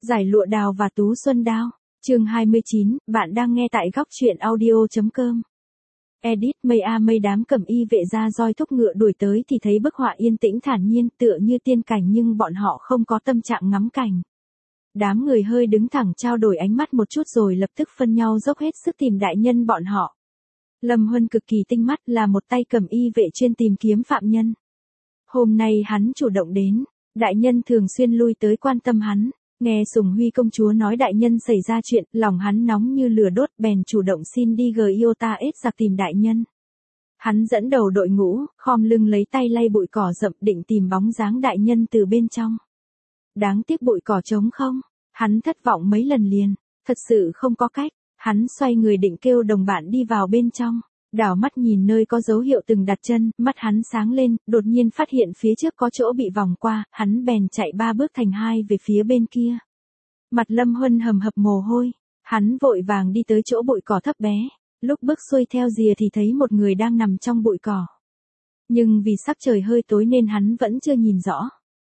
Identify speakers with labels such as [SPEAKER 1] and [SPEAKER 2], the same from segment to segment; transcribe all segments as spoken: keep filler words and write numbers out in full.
[SPEAKER 1] Giải lụa đào và tú xuân đao. Chương hai mươi chín, bạn đang nghe tại góc truyện audio.com. Edit mây a mây đám cẩm y vệ ra roi thúc ngựa đuổi tới thì thấy bức họa yên tĩnh thản nhiên tựa như tiên cảnh nhưng bọn họ không có tâm trạng ngắm cảnh. Đám người hơi đứng thẳng trao đổi ánh mắt một chút rồi lập tức phân nhau dốc hết sức tìm đại nhân bọn họ. Lâm Huân cực kỳ tinh mắt là một tay cẩm y vệ chuyên tìm kiếm phạm nhân. Hôm nay hắn chủ động đến, đại nhân thường xuyên lui tới quan tâm hắn. Nghe Sùng Huy công chúa nói đại nhân xảy ra chuyện, lòng hắn nóng như lửa đốt bèn chủ động xin đi Giota ết giặc tìm đại nhân. Hắn dẫn đầu đội ngũ, khom lưng lấy tay lay bụi cỏ rậm định tìm bóng dáng đại nhân từ bên trong. Đáng tiếc bụi cỏ trống không, hắn thất vọng mấy lần liền, thật sự không có cách, hắn xoay người định kêu đồng bạn đi vào bên trong. Đảo mắt nhìn nơi có dấu hiệu từng đặt chân, mắt hắn sáng lên, đột nhiên phát hiện phía trước có chỗ bị vòng qua, hắn bèn chạy ba bước thành hai về phía bên kia. Mặt Lâm Huân hầm hập mồ hôi, hắn vội vàng đi tới chỗ bụi cỏ thấp bé, lúc bước xuôi theo rìa thì thấy một người đang nằm trong bụi cỏ. Nhưng vì sắc trời hơi tối nên hắn vẫn chưa nhìn rõ.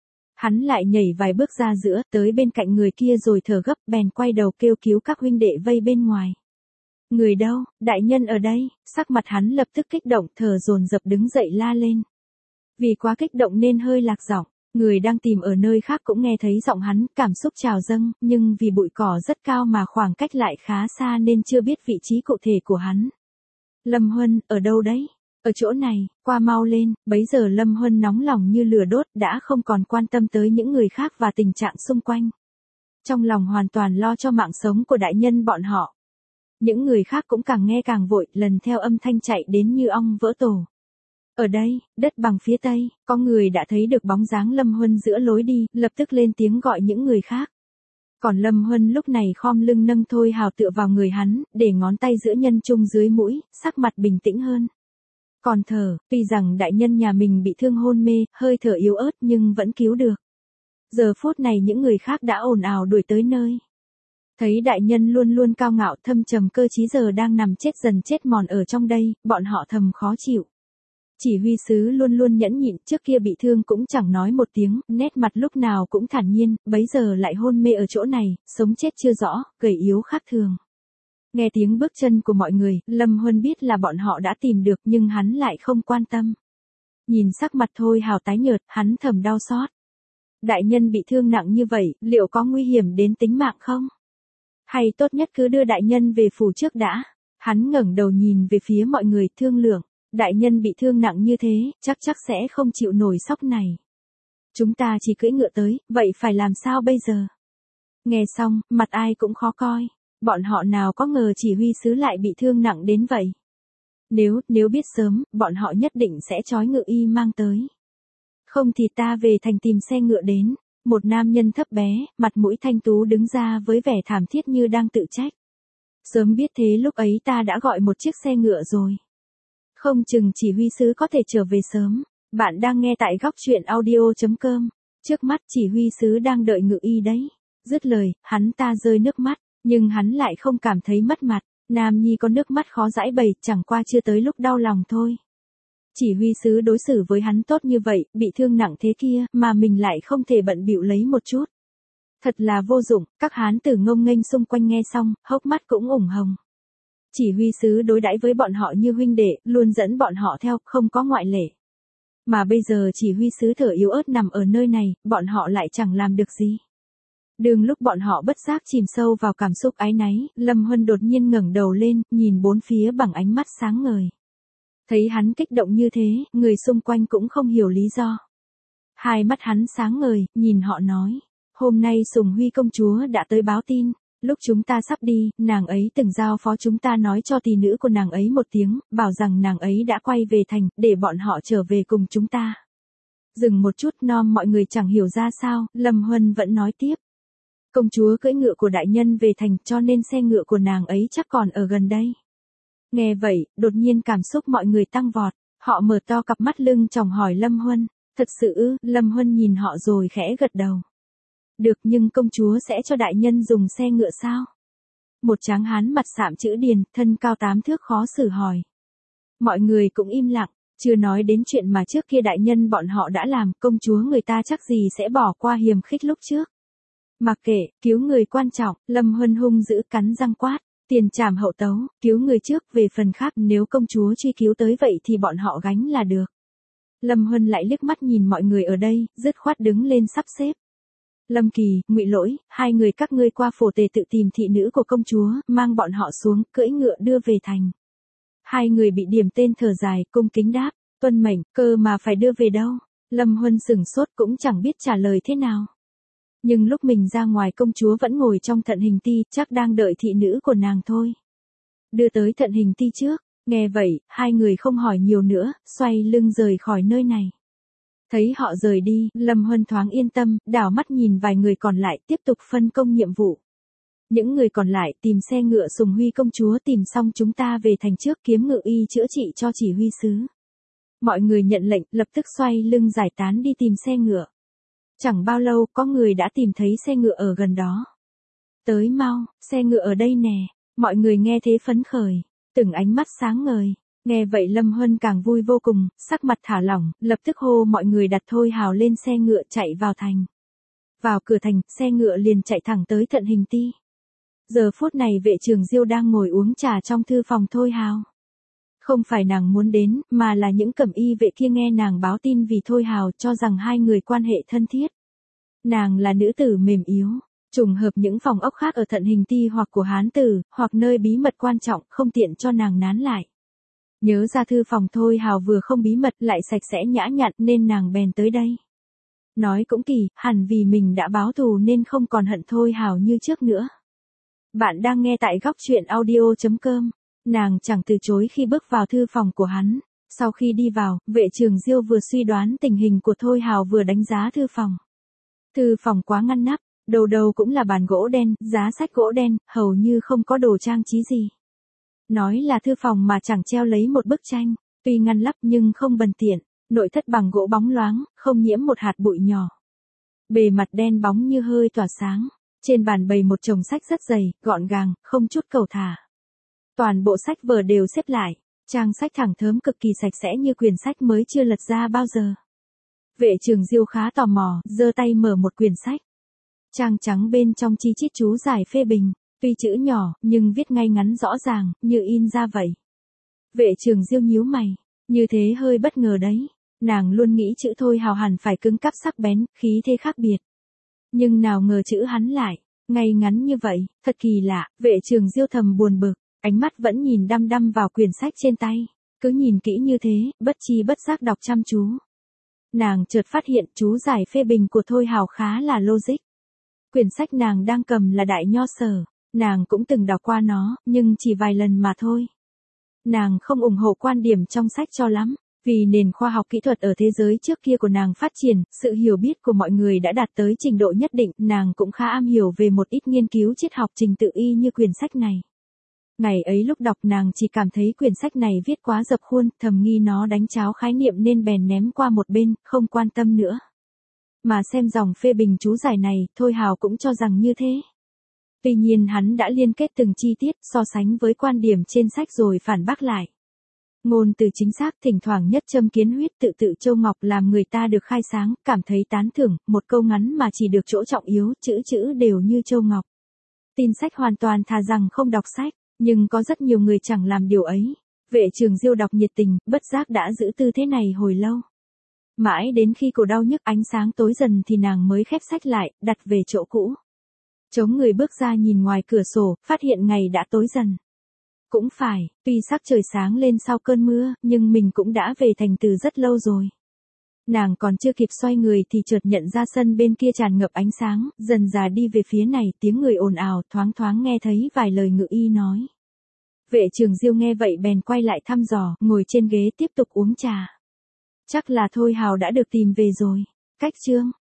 [SPEAKER 1] Hắn lại nhảy vài bước ra giữa, tới bên cạnh người kia rồi thở gấp bèn quay đầu kêu cứu các huynh đệ vây bên ngoài. Người đâu, đại nhân ở đây, sắc mặt hắn lập tức kích động thở dồn dập đứng dậy la lên. Vì quá kích động nên hơi lạc giọng, người đang tìm ở nơi khác cũng nghe thấy giọng hắn, cảm xúc trào dâng, nhưng vì bụi cỏ rất cao mà khoảng cách lại khá xa nên chưa biết vị trí cụ thể của hắn. Lâm Huân, ở đâu đấy? Ở chỗ này, qua mau lên, bấy giờ Lâm Huân nóng lòng như lửa đốt đã không còn quan tâm tới những người khác và tình trạng xung quanh. Trong lòng hoàn toàn lo cho mạng sống của đại nhân bọn họ. Những người khác cũng càng nghe càng vội, lần theo âm thanh chạy đến như ong vỡ tổ. Ở đây, đất bằng phía tây, có người đã thấy được bóng dáng Lâm Huân giữa lối đi, lập tức lên tiếng gọi những người khác. Còn Lâm Huân lúc này khom lưng nâng Thôi Hào tựa vào người hắn, để ngón tay giữa nhân trung dưới mũi, sắc mặt bình tĩnh hơn. Còn thở, tuy rằng đại nhân nhà mình bị thương hôn mê, hơi thở yếu ớt nhưng vẫn cứu được. Giờ phút này những người khác đã ồn ào đuổi tới nơi. Thấy đại nhân luôn luôn cao ngạo thâm trầm cơ trí giờ đang nằm chết dần chết mòn ở trong đây, bọn họ thầm khó chịu. Chỉ huy sứ luôn luôn nhẫn nhịn, trước kia bị thương cũng chẳng nói một tiếng, nét mặt lúc nào cũng thản nhiên, bấy giờ lại hôn mê ở chỗ này, sống chết chưa rõ, gầy yếu khác thường. Nghe tiếng bước chân của mọi người, Lâm Huân biết là bọn họ đã tìm được nhưng hắn lại không quan tâm. Nhìn sắc mặt Thôi Hào tái nhợt, hắn thầm đau xót. Đại nhân bị thương nặng như vậy, liệu có nguy hiểm đến tính mạng không? Hay tốt nhất cứ đưa đại nhân về phủ trước đã. Hắn ngẩng đầu nhìn về phía mọi người thương lượng. Đại nhân bị thương nặng như thế, chắc chắc sẽ không chịu nổi sốc này. Chúng ta chỉ cưỡi ngựa tới, vậy phải làm sao bây giờ? Nghe xong, mặt ai cũng khó coi. Bọn họ nào có ngờ chỉ huy sứ lại bị thương nặng đến vậy. Nếu, nếu biết sớm, bọn họ nhất định sẽ trói ngựa y mang tới. Không thì ta về thành tìm xe ngựa đến. Một nam nhân thấp bé, mặt mũi thanh tú đứng ra với vẻ thảm thiết như đang tự trách. Sớm biết thế lúc ấy ta đã gọi một chiếc xe ngựa rồi. Không chừng chỉ huy sứ có thể trở về sớm. Bạn đang nghe tại góc truyện audio.com. Trước mắt chỉ huy sứ đang đợi ngự y đấy. Dứt lời, hắn ta rơi nước mắt, nhưng hắn lại không cảm thấy mất mặt. Nam nhi có nước mắt khó giãi bày, chẳng qua chưa tới lúc đau lòng thôi. Chỉ huy sứ đối xử với hắn tốt như vậy, bị thương nặng thế kia, mà mình lại không thể bận bịu lấy một chút. Thật là vô dụng, các hán tử ngông nghênh xung quanh nghe xong, hốc mắt cũng ửng hồng. Chỉ huy sứ đối đãi với bọn họ như huynh đệ, luôn dẫn bọn họ theo, không có ngoại lệ. Mà bây giờ chỉ huy sứ thở yếu ớt nằm ở nơi này, bọn họ lại chẳng làm được gì. Đường lúc bọn họ bất giác chìm sâu vào cảm xúc áy náy, Lâm Huân đột nhiên ngẩng đầu lên, nhìn bốn phía bằng ánh mắt sáng ngời. Thấy hắn kích động như thế, người xung quanh cũng không hiểu lý do. Hai mắt hắn sáng ngời, nhìn họ nói. Hôm nay Sùng Huy công chúa đã tới báo tin. Lúc chúng ta sắp đi, nàng ấy từng giao phó chúng ta nói cho tỷ nữ của nàng ấy một tiếng, bảo rằng nàng ấy đã quay về thành, để bọn họ trở về cùng chúng ta. Dừng một chút nom mọi người chẳng hiểu ra sao, Lâm Huân vẫn nói tiếp. Công chúa cưỡi ngựa của đại nhân về thành cho nên xe ngựa của nàng ấy chắc còn ở gần đây. Nghe vậy, đột nhiên cảm xúc mọi người tăng vọt, họ mở to cặp mắt lưng tròng hỏi Lâm Huân, thật sự ư? Lâm Huân nhìn họ rồi khẽ gật đầu. Được, nhưng công chúa sẽ cho đại nhân dùng xe ngựa sao? Một tráng hán mặt sạm chữ điền, thân cao tám thước khó xử hỏi. Mọi người cũng im lặng, chưa nói đến chuyện mà trước kia đại nhân bọn họ đã làm, công chúa người ta chắc gì sẽ bỏ qua hiềm khích lúc trước. Mặc kệ, cứu người quan trọng, Lâm Huân hung dữ cắn răng quát. Tiền trảm hậu tấu, cứu người trước, về phần khác nếu công chúa truy cứu tới vậy thì bọn họ gánh là được. Lâm Huân lại liếc mắt nhìn mọi người ở đây, dứt khoát đứng lên sắp xếp. Lâm Kỳ, Ngụy Lỗi, hai người các ngươi qua phổ tề tự tìm thị nữ của công chúa, mang bọn họ xuống, cưỡi ngựa đưa về thành. Hai người bị điểm tên thở dài, cung kính đáp, tuân mệnh, cơ mà phải đưa về đâu? Lâm Huân sửng sốt cũng chẳng biết trả lời thế nào. Nhưng lúc mình ra ngoài công chúa vẫn ngồi trong thận hình ti, chắc đang đợi thị nữ của nàng thôi. Đưa tới thận hình ti trước, nghe vậy, hai người không hỏi nhiều nữa, xoay lưng rời khỏi nơi này. Thấy họ rời đi, Lâm Huân thoáng yên tâm, đảo mắt nhìn vài người còn lại tiếp tục phân công nhiệm vụ. Những người còn lại tìm xe ngựa Sùng Huy công chúa tìm xong chúng ta về thành trước kiếm ngự y chữa trị cho chỉ huy sứ. Mọi người nhận lệnh, lập tức xoay lưng giải tán đi tìm xe ngựa. Chẳng bao lâu, có người đã tìm thấy xe ngựa ở gần đó. Tới mau, xe ngựa ở đây nè, mọi người nghe thế phấn khởi, từng ánh mắt sáng ngời. Nghe vậy Lâm Huân càng vui vô cùng, sắc mặt thả lỏng, lập tức hô mọi người đặt Thôi Hào lên xe ngựa chạy vào thành. Vào cửa thành, xe ngựa liền chạy thẳng tới thận hình ti. Giờ phút này vệ trường Diêu đang ngồi uống trà trong thư phòng Thôi Hào. Không phải nàng muốn đến, mà là những cẩm y vệ kia nghe nàng báo tin vì Thôi Hào cho rằng hai người quan hệ thân thiết. Nàng là nữ tử mềm yếu, trùng hợp những phòng ốc khác ở thận hình ti hoặc của hán tử, hoặc nơi bí mật quan trọng không tiện cho nàng nán lại. Nhớ ra thư phòng Thôi Hào vừa không bí mật lại sạch sẽ nhã nhặn nên nàng bèn tới đây. Nói cũng kỳ, hẳn vì mình đã báo thù nên không còn hận Thôi Hào như trước nữa. Bạn đang nghe tại góc truyện audio chấm com. Nàng chẳng từ chối khi bước vào thư phòng của hắn. Sau khi đi vào, vệ trường Diêu vừa suy đoán tình hình của Thôi Hào vừa đánh giá thư phòng. Thư phòng quá ngăn nắp, đầu đầu cũng là bàn gỗ đen, giá sách gỗ đen, hầu như không có đồ trang trí gì. Nói là thư phòng mà chẳng treo lấy một bức tranh, tuy ngăn nắp nhưng không bần tiện, nội thất bằng gỗ bóng loáng, không nhiễm một hạt bụi nhỏ. Bề mặt đen bóng như hơi tỏa sáng, trên bàn bày một chồng sách rất dày, gọn gàng, không chút cầu thả. Toàn bộ sách vở đều xếp lại, trang sách thẳng thớm cực kỳ sạch sẽ như quyển sách mới chưa lật ra bao giờ. Vệ trường Diêu khá tò mò, giơ tay mở một quyển sách. Trang trắng bên trong chi chít chú giải phê bình, tuy chữ nhỏ, nhưng viết ngay ngắn rõ ràng, như in ra vậy. Vệ trường Diêu nhíu mày, như thế hơi bất ngờ đấy. Nàng luôn nghĩ chữ Thôi Hào hẳn phải cứng cáp sắc bén, khí thế khác biệt. Nhưng nào ngờ chữ hắn lại, ngay ngắn như vậy, thật kỳ lạ, vệ trường Diêu thầm buồn bực, ánh mắt vẫn nhìn đăm đăm vào quyển sách trên tay. Cứ nhìn kỹ như thế, bất chi bất giác đọc chăm chú. Nàng chợt phát hiện chú giải phê bình của Thôi Hào khá là logic. Quyển sách nàng đang cầm là Đại Nho Sở, nàng cũng từng đọc qua nó, nhưng chỉ vài lần mà thôi. Nàng không ủng hộ quan điểm trong sách cho lắm, vì nền khoa học kỹ thuật ở thế giới trước kia của nàng phát triển, sự hiểu biết của mọi người đã đạt tới trình độ nhất định, nàng cũng khá am hiểu về một ít nghiên cứu triết học trình tự y như quyển sách này. Ngày ấy lúc đọc nàng chỉ cảm thấy quyển sách này viết quá dập khuôn, thầm nghi nó đánh tráo khái niệm nên bèn ném qua một bên, không quan tâm nữa. Mà xem dòng phê bình chú giải này, Thôi Hào cũng cho rằng như thế. Tuy nhiên hắn đã liên kết từng chi tiết so sánh với quan điểm trên sách rồi phản bác lại. Ngôn từ chính xác, thỉnh thoảng nhất châm kiến huyết tự tự châu ngọc làm người ta được khai sáng, cảm thấy tán thưởng, một câu ngắn mà chỉ được chỗ trọng yếu, chữ chữ đều như châu ngọc. Tin sách hoàn toàn thà rằng không đọc sách, nhưng có rất nhiều người chẳng làm điều ấy. Vệ trường Diêu đọc nhiệt tình, bất giác đã giữ tư thế này hồi lâu. Mãi đến khi cổ đau nhức ánh sáng tối dần thì nàng mới khép sách lại, đặt về chỗ cũ. Chống người bước ra nhìn ngoài cửa sổ, phát hiện ngày đã tối dần. Cũng phải, tuy sắc trời sáng lên sau cơn mưa, nhưng mình cũng đã về thành từ rất lâu rồi. Nàng còn chưa kịp xoay người thì chợt nhận ra sân bên kia tràn ngập ánh sáng, dần dà đi về phía này, tiếng người ồn ào, thoáng thoáng nghe thấy vài lời ngự y nói. Vệ trường Diêu nghe vậy bèn quay lại thăm dò, ngồi trên ghế tiếp tục uống trà. Chắc là Thôi Hào đã được tìm về rồi. Cách chương